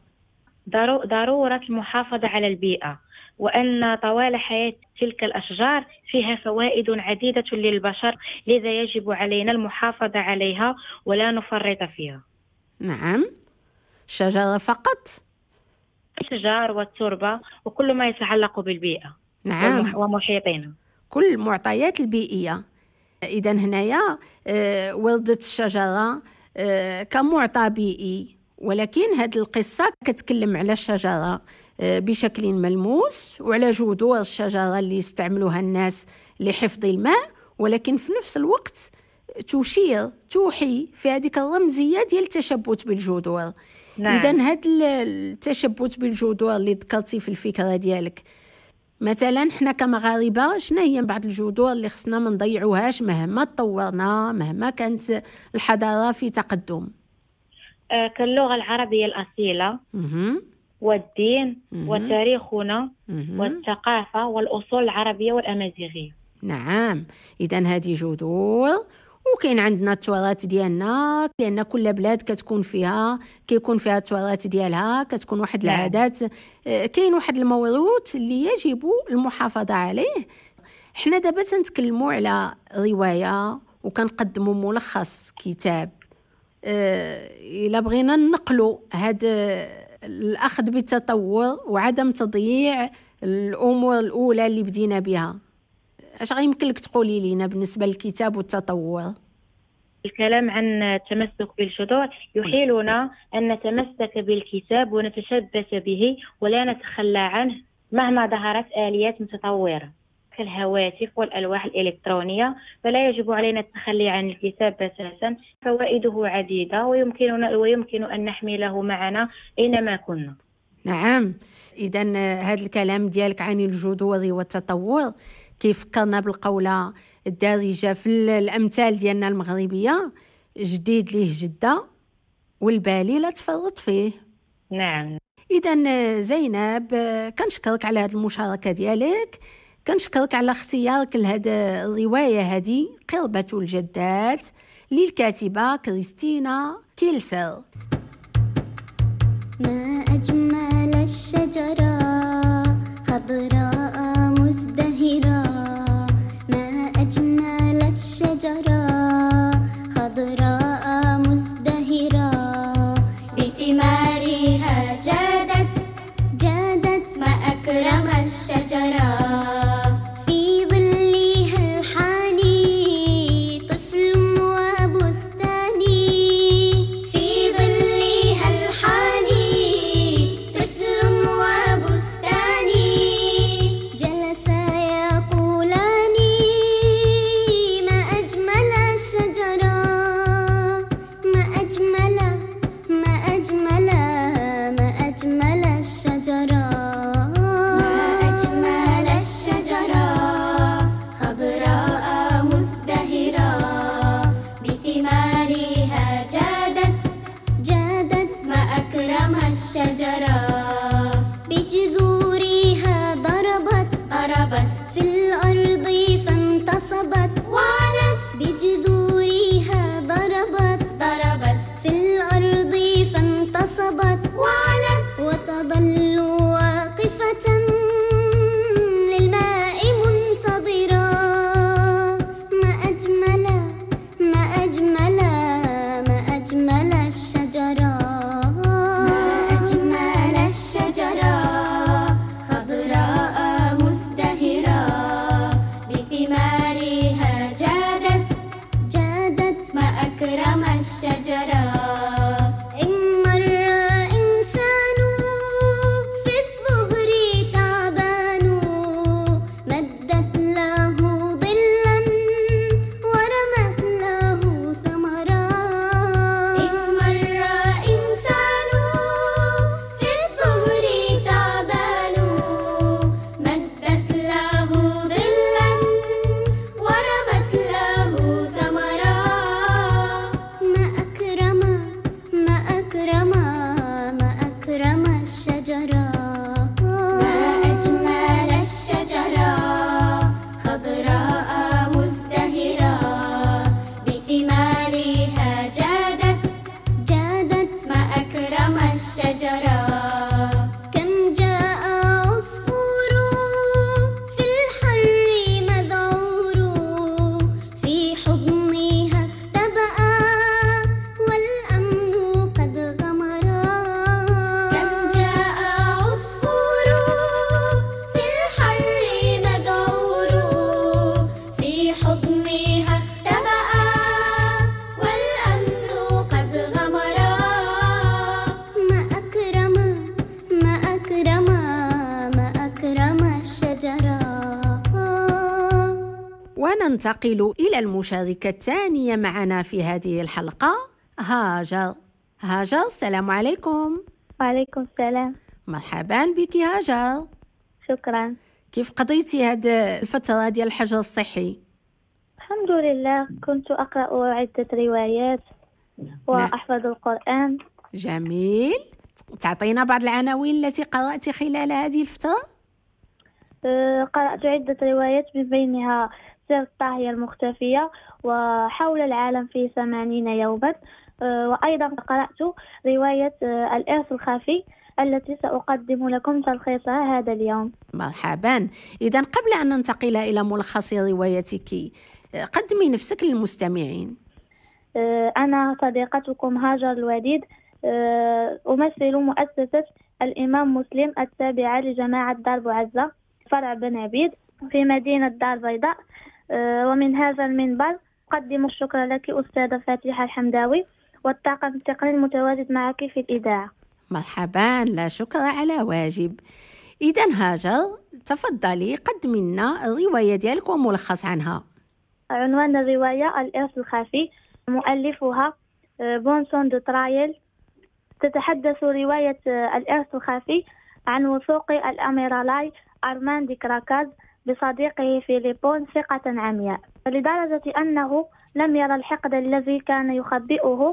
[SPEAKER 21] ضرورة المحافظة على البيئة، وأن طوال حياة تلك الأشجار فيها فوائد عديدة للبشر، لذا يجب علينا المحافظة عليها ولا نفرط فيها.
[SPEAKER 20] نعم، الشجرة فقط؟
[SPEAKER 21] الشجار والتربة وكل ما يتعلق بالبيئة.
[SPEAKER 20] نعم،
[SPEAKER 21] ومحيطنا،
[SPEAKER 20] كل المعطيات البيئية. إذا هنايا آه ولدت الشجرة آه كمعطى بيئي، ولكن هذه القصة كتكلم على الشجرة آه بشكل ملموس وعلى جذور الشجرة اللي يستعملوها الناس لحفظ الماء، ولكن في نفس الوقت تشير توحي في هذيك الرمزية ديال التشبت بالجذور.
[SPEAKER 21] نعم.
[SPEAKER 20] إذا هذا التشبت بالجذور اللي ذكرتي في الفكرة ديالك، مثلا حنا كمغاربه شنو هي بعض الجذور اللي خصنا ما نضيعوهاش مهما تطورنا مهما كانت الحضاره في تقدم؟
[SPEAKER 21] آه كاللغه العربيه الاصيله
[SPEAKER 20] مه.
[SPEAKER 21] والدين
[SPEAKER 20] مه.
[SPEAKER 21] وتاريخنا
[SPEAKER 20] مه.
[SPEAKER 21] والثقافه والاصول العربيه والامازيغيه.
[SPEAKER 20] نعم، اذا هذه جذور. وكاين عندنا التراث ديالنا، لان كل بلاد كتكون فيها كيكون فيها التراث ديالها، كتكون واحد
[SPEAKER 21] نعم.
[SPEAKER 20] العادات، كاين واحد الموروث اللي يجب المحافظه عليه. حنا دابا تنتكلموا على روايه وكنقدموا ملخص كتاب. الا بغينا ننقلوا هذا الاخذ بالتطور وعدم تضييع الامور الاولى اللي بدينا بها، اش غيمكن لك تقولي لنا بالنسبه للكتاب والتطور؟
[SPEAKER 21] الكلام عن التمسك بالجذور يحيلنا أن نتمسك بالكتاب ونتشبث به ولا نتخلى عنه مهما ظهرت آليات متطورة كالهواتف والألواح الإلكترونية، فلا يجب علينا التخلي عن الكتاب أساسا. فوائده عديدة ويمكننا ويمكن أن نحمله معنا أينما كنا.
[SPEAKER 20] نعم، إذا هذا الكلام ديالك عن الجذور والتطور كيفكرنا بالقولة الدارجة في الأمثال ديالنا المغربية: جديد ليه جدة والبالي لا تفرط فيه.
[SPEAKER 21] نعم.
[SPEAKER 20] إذا زينب كنشكرك على هذه المشاركة ديالك، كنشكرك على اختيارك لهذه الرواية هذه قربة الجدات للكاتبة كريستينا كيلسر.
[SPEAKER 19] ما أجمل الشجرة خضراء مزدهرة، ما أجمل الشجرة خضراء مزدهرة، بثمارها جادت جادت، ما أكرم الشجرة، في ظلها الحاني طفل وبستاني، في ظل أكرم الشجرة إن مر إنسان في الظهر تعبان مدت له ظلا ورمت له ثمرا إن مر إنسان في الظهر تعبان مدت له ظلا ورمت له ثمرا ما أكرم ما أكرم ما أكرم الشجرة ما أجمل الشجرة خضراء مزدهرة بثمارها جادت جادت ما أكرم الشجرة كم جاء عصفور في الحر مذعور في حضنها اختبأ والأمن قد غمرا كم جاء عصفور في الحر مذعور في حضنها اختبأ والأمن قد غمرا ما أكرم ما أكرم ما أكرم الشجرة.
[SPEAKER 20] وننتقل إلى المشاركة الثانية معنا في هذه الحلقة، هاجر. هاجر، السلام عليكم.
[SPEAKER 22] وعليكم السلام.
[SPEAKER 20] مرحبا بك هاجر.
[SPEAKER 22] شكرا.
[SPEAKER 20] كيف قضيتي هذه الفترة ديال الحجر الصحي؟
[SPEAKER 22] الحمد لله، كنت أقرأ عدة روايات وأحفظ القرآن.
[SPEAKER 20] جميل. تعطينا بعض العناوين التي قرأت خلال هذه الفترة؟
[SPEAKER 22] أه، قرأت عدة روايات من بينها سر الطاهية المختفية وحول العالم في ثمانين يوما، أه، وأيضا قرأت رواية أه، الإرث الخفي التي سأقدم لكم تلخيصها هذا اليوم.
[SPEAKER 20] مرحبا. إذن قبل أن ننتقل إلى ملخص روايتك أه، قدمي نفسك للمستمعين.
[SPEAKER 22] أه، أنا صديقتكم هاجر الوديد، أه، أمثل مؤسسة الإمام مسلم التابعة لجماعة دار بوعزة فرع بن عبيد في مدينة دار بيضاء، أه، ومن هذا المنبر أقدم الشكر لك أستاذة فاتحة الحمداوي والطاقم التقني المتواجد معك في الإذاعة.
[SPEAKER 20] مرحبا، لا شكر على واجب. إذن هاجر، تفضلي قدمي لنا الرواية ديالك وملخص عنها.
[SPEAKER 22] عنوان الرواية الإرث الخفي، مؤلفها بونسون دو ترايل. تتحدث رواية الإرث الخفي عن وثوق الأميرالاي أرمان دي كراكاز بصديقه فيليبون ثقة عمياء، لدرجة أنه لم يرى الحقد الذي كان يخبئه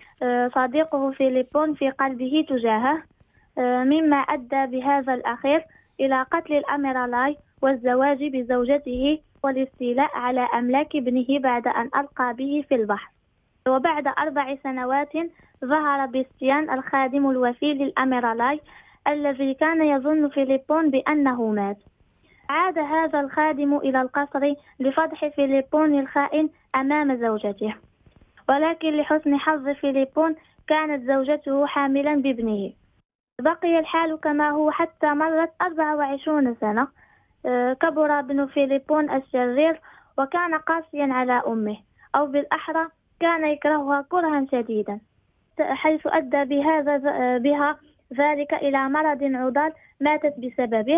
[SPEAKER 22] صديقه فيليبون في قلبه تجاهه، مما أدى بهذا الأخير إلى قتل الأميرالاي والزواج بزوجته والاستيلاء على أملاك ابنه بعد أن ألقى به في البحر. وبعد أربع سنوات ظهر بيستيان الخادم الوفي للأميرالاي الذي كان يظن فيليبون بأنه مات. عاد هذا الخادم إلى القصر لفضح فيليبون الخائن أمام زوجته، ولكن لحسن حظ فيليبون كانت زوجته حاملا بابنه. بقي الحال كما هو حتى مرت أربع وعشرون سنة. كبر ابن فيليبون الشرير وكان قاسيا على أمه، أو بالأحرى كان يكرهها كرها شديدا، حيث أدى بهذا بها ذلك إلى مرض عضال ماتت بسببه.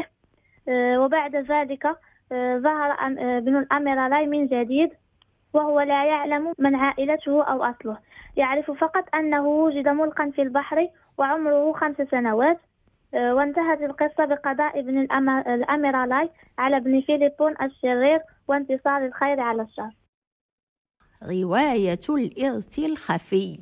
[SPEAKER 22] وبعد ذلك ظهر ابن الأميرالاي من جديد، وهو لا يعلم من عائلته أو أصله، يعرف فقط أنه وجد ملقا في البحر وعمره خمس سنوات. وانتهت القصة بقضاء ابن الأميرالاي على ابن فيليبون الشرير وانتصار الخير على الشر.
[SPEAKER 20] رواية الإرث الخفي.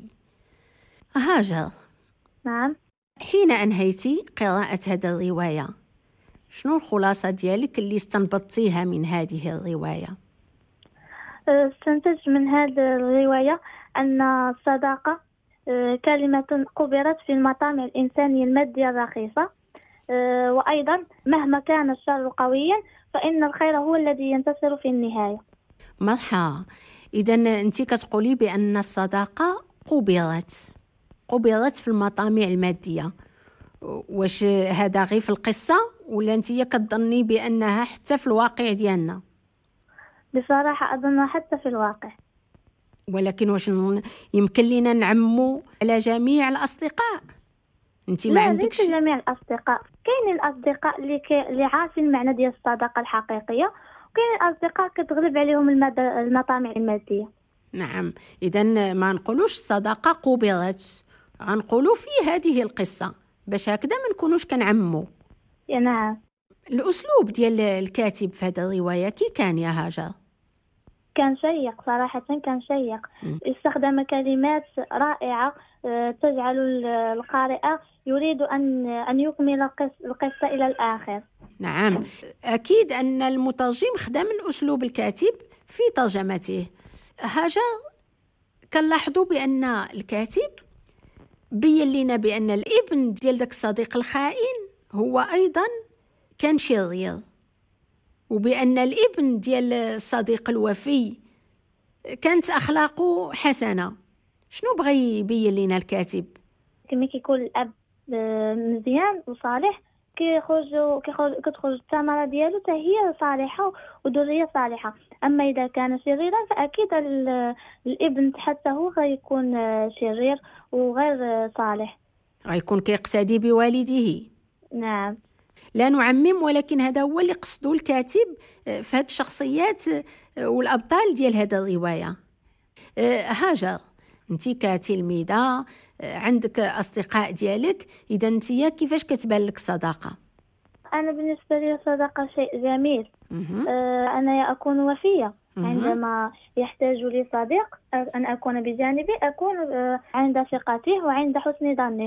[SPEAKER 20] هاجر،
[SPEAKER 22] نعم،
[SPEAKER 20] حين أنهيتي قراءة هذه الرواية شنو الخلاصة ديالك اللي استنبطتيها من هذه الرواية؟
[SPEAKER 22] استنتجت من هذه الرواية أن الصداقة كلمة قبرت في المطامع الإنسانية المادية الرخيصة، وأيضا مهما كان الشر قويا فإن الخير هو الذي ينتصر في النهاية.
[SPEAKER 20] مرحبا. إذن أنت كتقولي بأن الصداقة قبرت قبرت في المطامع المادية، واش هذا غير في القصة ولا أنت كتظني بأنها حتى في الواقع ديالنا؟
[SPEAKER 22] بصراحة أظن حتى في الواقع.
[SPEAKER 20] ولكن واش يمكن لنا نعمو على جميع الأصدقاء؟ انت ما عندكش؟
[SPEAKER 22] لا، ليس جميع الأصدقاء. كاين الأصدقاء اللي ك... اللي عارفين المعنى ديال الصداقة الحقيقية، وكاين الأصدقاء كتغلب عليهم المد... المطامع المادية.
[SPEAKER 20] نعم، إذن ما نقولوش صداقة قبلت، غنقولوا في هذه القصة باش هكذا ما نكونوش كنعمو.
[SPEAKER 22] يا نعم.
[SPEAKER 20] الأسلوب ديال الكاتب في هذه الرواية كي كان يا هاجر؟
[SPEAKER 22] كان شيق صراحة، كان شيق. استخدم كلمات رائعة تجعل القارئ يريد أن أن يكمل القصة إلى الآخر.
[SPEAKER 20] نعم، أكيد أن المترجم خدم من أسلوب الكاتب في ترجمته. هاجر، كنلاحظوا بأن الكاتب بين لنا بأن الابن ديال داك الصديق الخائن هو أيضا كان شرير، وبأن الابن ديال الصديق الوفي كانت أخلاقه حسنة. شنو بغى يبين لنا الكاتب؟
[SPEAKER 22] كما كيكون الأب مزيان وصالح كيخرج كتخرج الثمرة ديالو حتى هي صالحة وذرية صالحة. أما إذا كان شريرا فأكيد الابن حتى هو غيكون شرير وغير صالح،
[SPEAKER 20] غيكون كيقتدي بوالده.
[SPEAKER 22] نعم.
[SPEAKER 20] لا نعمم، ولكن هذا هو اللي قصده الكاتب في هذه الشخصيات والأبطال ديال هذه الرواية. هاجر، انت كتلميذة عندك أصدقاء ديالك، إذا انت كيفاش كتبان لك الصداقة؟
[SPEAKER 22] أنا بالنسبة لي الصداقة شيء جميل. آه أنا أكون وفية عندما يحتاج لي صديق، أن أكون بجانبي، أكون آه عند ثقته وعند حسن ظنه،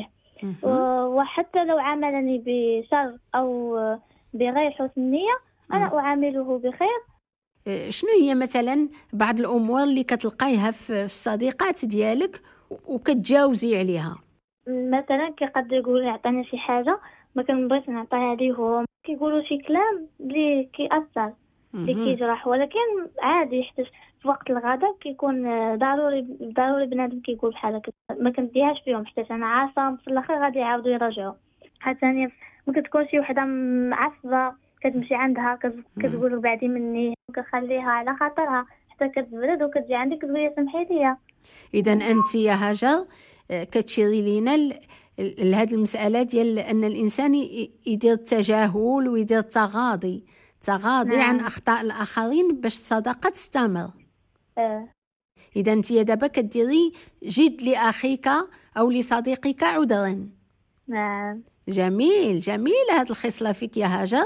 [SPEAKER 22] وحتى لو عاملني بشر أو بغير حسن نية أنا أعامله بخير.
[SPEAKER 20] شنو هي مثلا بعض الأمور اللي كتلقايها في الصديقات ديالك وكتجاوزي عليها؟
[SPEAKER 22] مثلا كي قد يقول يعطيني شي حاجة ما كنبغيش نعطيها ليهم، كيقولوا شي كلام اللي كيأثر اللي كيجرح، ولكن عادي حتى في وقت الغداء كيكون ضروري ضروري بنادم كيقول بحال هكا، ما كنديهاش فيهم حتى انا عارفه في الاخر غادي يعاودوا يرجعوا. حتى ثاني ما كتكون شي وحده معصبه كتمشي عندها كتقول بعدي مني، كنخليها على خاطرها حتى كتبرد وكتجي عندك تقول لي سمحي لي.
[SPEAKER 20] اذا انت يا هاجر كتشيري لينا لهذه المساله ديال ان الانسان يدير التجاهل ويدير التغاضي تغاضي نعم. عن اخطاء الاخرين باش الصداقه تستمر.
[SPEAKER 22] اه.
[SPEAKER 20] اذا انت دابا كديري جد لاخيك او لصديقك عذرا.
[SPEAKER 22] نعم.
[SPEAKER 20] جميل جميل هذه الخصله فيك يا هاجر.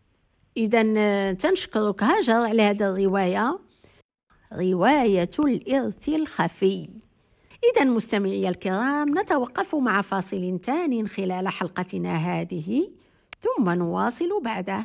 [SPEAKER 20] اذا تنشكرك هاجر على هذه الروايه، روايه الإرث الخفي. إذا مستمعي الكرام، نتوقف مع فاصل ثاني خلال حلقتنا هذه، ثم نواصل بعده.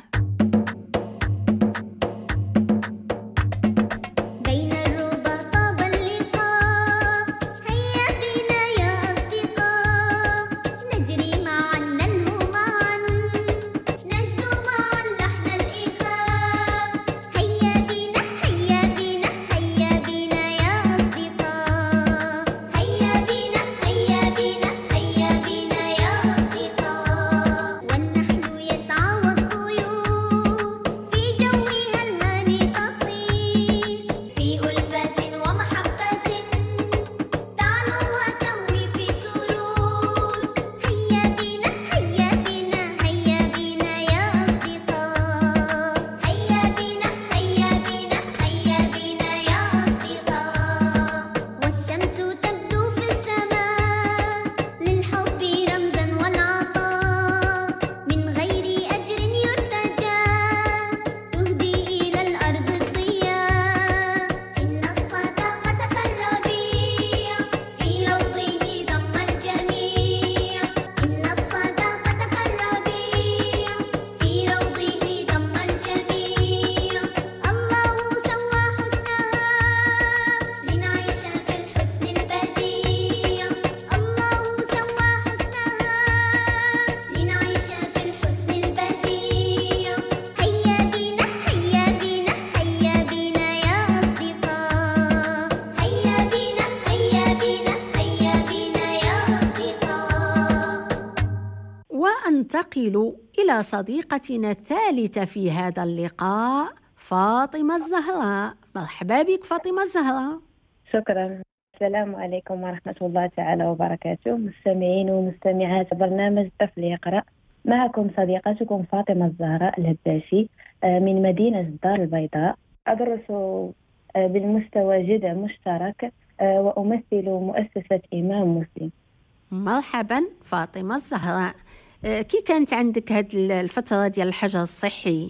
[SPEAKER 20] ننتقل إلى صديقتنا الثالثة في هذا اللقاء، فاطمة الزهراء. مرحبا بك فاطمة الزهراء.
[SPEAKER 7] شكرا. السلام عليكم ورحمة الله تعالى وبركاته، مستمعين ومستمعات برنامج طفل يقرأ. معكم صديقتكم فاطمة الزهراء الهداشي من مدينة الدار البيضاء. أدرس بالمستوى جدع مشترك وأمثل مؤسسة إمام مسلم.
[SPEAKER 20] مرحبا فاطمة الزهراء، كي كانت عندك هذه الفترة ديال الحجر الصحي؟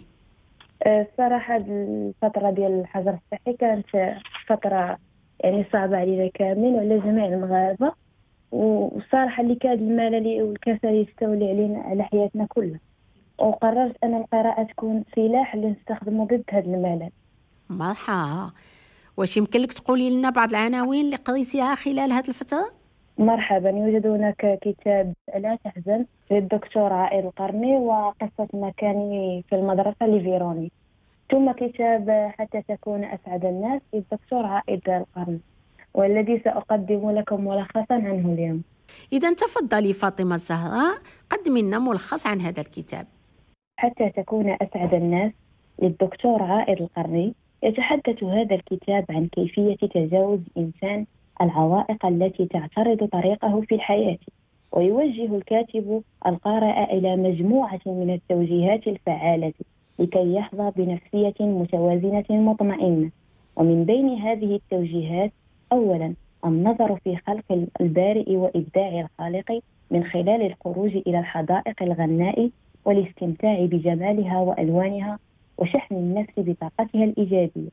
[SPEAKER 7] الصراحة الفترة ديال الحجر الصحي كانت فترة يعني صعبة علينا كامل وعلى جميع المغاربة، والصراحة اللي كاد الملل والكسل يستولي علينا على حياتنا كلها، وقررت أن القراءة تكون سلاح اللي نستخدمه ضد هذا الملل.
[SPEAKER 20] مرحبا، واش يمكن لك تقولي لنا بعض العناوين اللي قريتيها خلال هذه الفترة؟
[SPEAKER 7] مرحبا، يوجد هناك كتاب لا تحزن للدكتور عائد القرني وقصة مكاني في المدرسة لفيروني، ثم كتاب حتى تكون أسعد الناس للدكتور عائد القرني، والذي سأقدم لكم ملخصا عنه اليوم.
[SPEAKER 20] إذا تفضلي فاطمة الزهراء، قدمي لنا ملخص عن هذا الكتاب.
[SPEAKER 7] حتى تكون أسعد الناس للدكتور عائد القرني. يتحدث هذا الكتاب عن كيفية تجاوز الإنسان العوائق التي تعترض طريقه في الحياة، ويوجه الكاتب القارئ إلى مجموعة من التوجيهات الفعالة لكي يحظى بنفسية متوازنة مطمئنة. ومن بين هذه التوجيهات: أولا، النظر في خلق البارئ وإبداع الخالق من خلال الخروج إلى الحدائق الغناء والاستمتاع بجمالها وألوانها وشحن النفس بطاقتها الإيجابية.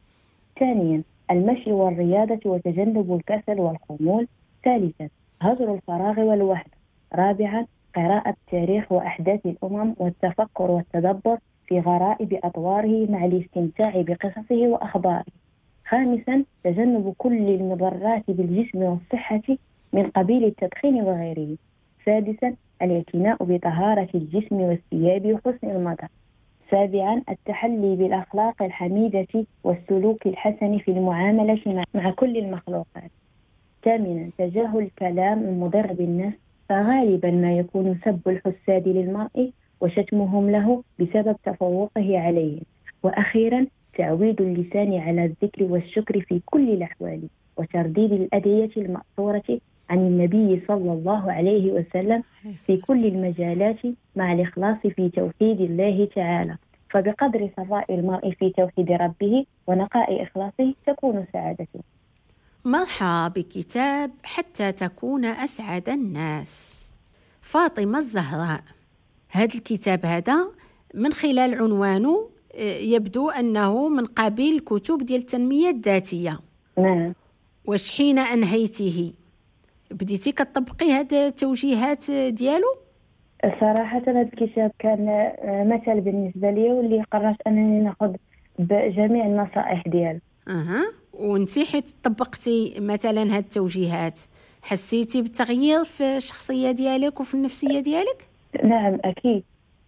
[SPEAKER 7] ثانيا، المشي والرياضة وتجنب الكسل والخمول. ثالثا، هجر الفراغ والوحدة. رابعا، قراءة تاريخ وأحداث الأمم والتفكر والتدبر في غرائب أطواره مع الاستمتاع بقصصه وأخباره. خامسا، تجنب كل المضرات بالجسم والصحة من قبيل التدخين وغيره. سادسا، الاعتناء بطهارة الجسم والثياب وحسن المظهر. سابعا، التحلي بالأخلاق الحميدة والسلوك الحسن في المعاملة مع كل المخلوقات. ثامنا، تجاهل الكلام المضر بالنفس، فغالبا ما يكون سب الحساد للمرء وشتمهم له بسبب تفوقه عليه. وأخيرا، تعويد اللسان على الذكر والشكر في كل الأحوال وترديد الأدعية المأثورة عن النبي صلى الله عليه وسلم في كل المجالات مع الإخلاص في توحيد الله تعالى، فبقدر صفاء المرء في توحيد ربه ونقاء إخلاصه تكون سعادته.
[SPEAKER 20] مرحبا بكتاب حتى تكون أسعد الناس. فاطمة الزهراء، هذا الكتاب هذا من خلال عنوانه يبدو أنه من قبيل كتب ديال التنمية الذاتية.
[SPEAKER 7] نعم.
[SPEAKER 20] واش حين أنهيته بديتي كتطبقي هاد التوجيهات ديالو؟
[SPEAKER 7] صراحة هذا الكتاب كان مثل بالنسبة لي، واللي قررت أنني نأخذ بجميع النصائح ديالو.
[SPEAKER 20] أها، وانتي حيت طبقتي مثلا هاد التوجيهات حسيتي بالتغيير في الشخصية ديالك وفي النفسية ديالك؟
[SPEAKER 7] نعم أكيد.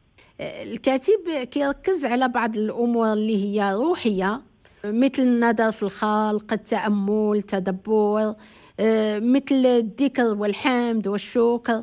[SPEAKER 20] الكاتب كيركز على بعض الأمور اللي هي روحية، مثل النظر في الخلق، التأمل، التدبر، مثل الذكر والحمد والشكر.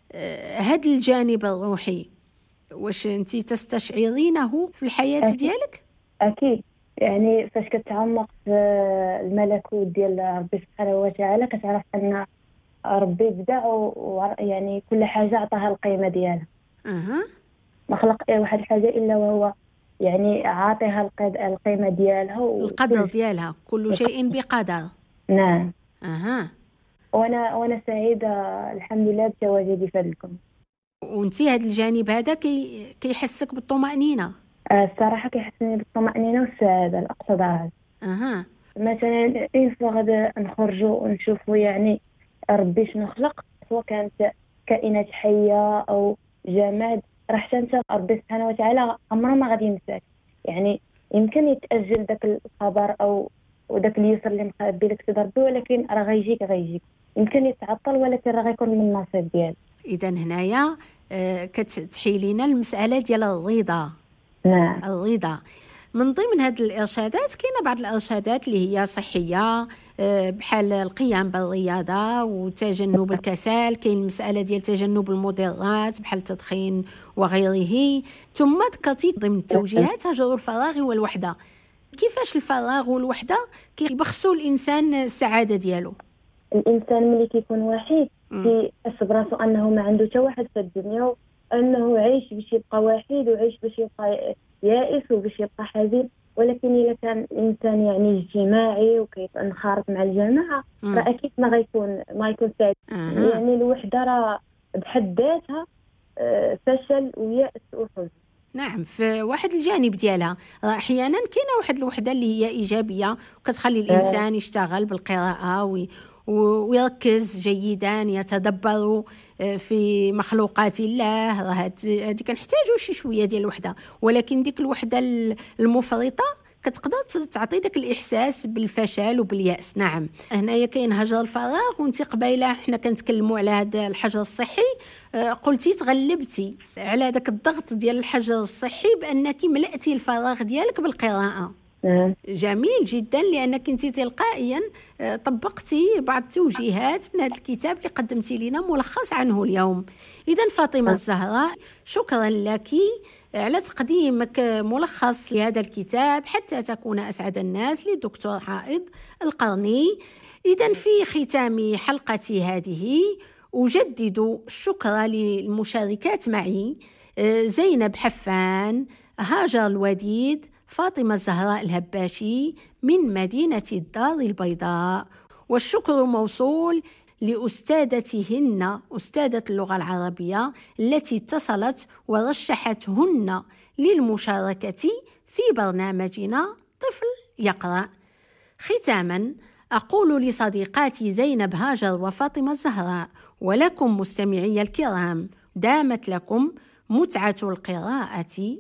[SPEAKER 20] هذا الجانب الروحي واش انتي تستشعرينه في الحياة
[SPEAKER 7] أكيد.
[SPEAKER 20] ديالك؟
[SPEAKER 7] أكيد، يعني فاش كتعمق في الملكوت ديال ربي سبحانه وتعالى كتعرف أن ربي بدع ويعني كل حاجة عطاها القيمة ديالها.
[SPEAKER 20] أها.
[SPEAKER 7] ما خلق أي واحد الحاجة إلا وهو يعني عاطيها القيمة ديالها
[SPEAKER 20] القدر ديالها، كل شيء بقدر.
[SPEAKER 7] نعم.
[SPEAKER 20] أها.
[SPEAKER 7] وانا وانا سعيده الحمد لله بتواجدي في هذا الكون.
[SPEAKER 20] وانتي هذا الجانب هذا كي كيحسك بالطمأنينة؟
[SPEAKER 7] الصراحه كيحسني بالطمأنينة والسعاده الاقصى درجه.
[SPEAKER 20] اها.
[SPEAKER 7] مثلا اين غادي نخرجوا ونشوفوا يعني ربي شنو خلق، سواء كانت كائنات حيه او جماد، راه حتى انت ربي سبحانه وتعالى عمره ما غادي ينساك. يعني يمكن يتاجل داك الخبر او وداك اليسر اللي مخبي لك تضربه، ولكن راه غيجيك غيجيك يمكن يتعطل، ولكن راه غيكون من النصيب ديالك.
[SPEAKER 20] اذا هنايا آه كتحي لينا المساله ديال الرضا.
[SPEAKER 7] نعم.
[SPEAKER 20] الرضا من ضمن هذه الارشادات كاينه بعض الارشادات اللي هي صحيه، آه بحال القيام بالرياضه وتجنب الكسل، كاين المساله ديال تجنب المضرات بحال التدخين وغيره. ثم ذكرتي ضمن التوجيهات هجر الفراغ والوحده. كيفاش الفراغ والوحدة كيبخسوا الإنسان السعادة ديالو؟
[SPEAKER 7] الإنسان ملي كيكون وحيد كيحس براسو أنه ما عنده حتى واحد في الدنيا، أنه عايش باش يبقى وحيد وعايش باش يبقى يائس وباش يبقى حزين. ولكن إذا كان الإنسان يعني اجتماعي وكينخرط مع الجماعة راه أكيد ما غيكون ما غيكون سعيد.
[SPEAKER 20] أه.
[SPEAKER 7] يعني الوحدة راه بحد ذاتها فشل ويأس وحزن.
[SPEAKER 20] نعم، في واحد الجانب ديالها احيانا كاينه واحد الوحده اللي هي ايجابيه وكتخلي الانسان يشتغل بالقراءه وي ويركز جيدا، يتدبر في مخلوقات الله. هذه كنحتاجوا شي شويه ديال الوحده، ولكن ديك الوحده المفرطه كتقدر تعطي داك الاحساس بالفشل وبالياس. نعم، هنايا كاين هجر الفراغ، وانت قبيله حنا كنتكلموا على هذا الحجر الصحي قلتي تغلبتي على داك الضغط ديال الحجر الصحي بانك ملأتي الفراغ ديالك بالقراءه. جميل جدا، لانك انت تلقائيا طبقتي بعض التوجيهات من هذا الكتاب اللي قدمتي لنا ملخص عنه اليوم. اذا فاطمه الزهراء، شكرا لك على تقديمك ملخص لهذا الكتاب حتى تكون أسعد الناس للدكتور عائض القرني. إذن في ختام حلقتي هذه أجدد الشكر للمشاركات معي: زينب حفان، هاجر الوديد، فاطمة الزهراء الهباشي من مدينة الدار البيضاء. والشكر موصول لأستاذتهن، أستاذة اللغة العربية التي اتصلت ورشحتهن للمشاركة في برنامجنا طفل يقرأ. ختاما أقول لصديقاتي زينب، هاجر وفاطمة الزهراء ولكم مستمعي الكرام، دامت لكم متعة القراءة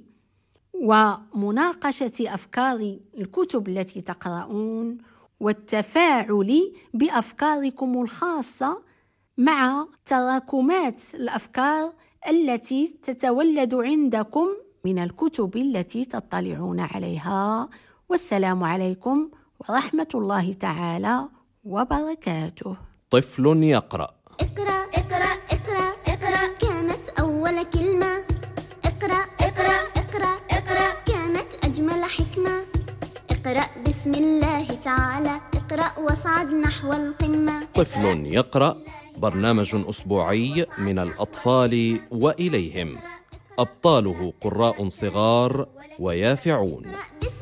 [SPEAKER 20] ومناقشة أفكار الكتب التي تقرؤون والتفاعل بأفكاركم الخاصة مع تراكمات الأفكار التي تتولد عندكم من الكتب التي تطلعون عليها. والسلام عليكم ورحمة الله تعالى وبركاته.
[SPEAKER 17] طفل يقرأ.
[SPEAKER 19] اقرأ اقرأ اقرأ اقرأ كانت أول كلمة. اقرأ اقرأ اقرأ اقرأ كانت أجمل حكمة. اقرأ بسم الله تعالى، اقرأ واصعد نحو القمة.
[SPEAKER 17] طفل يقرأ، برنامج أسبوعي من الأطفال وإليهم، أبطاله قراء صغار ويافعون.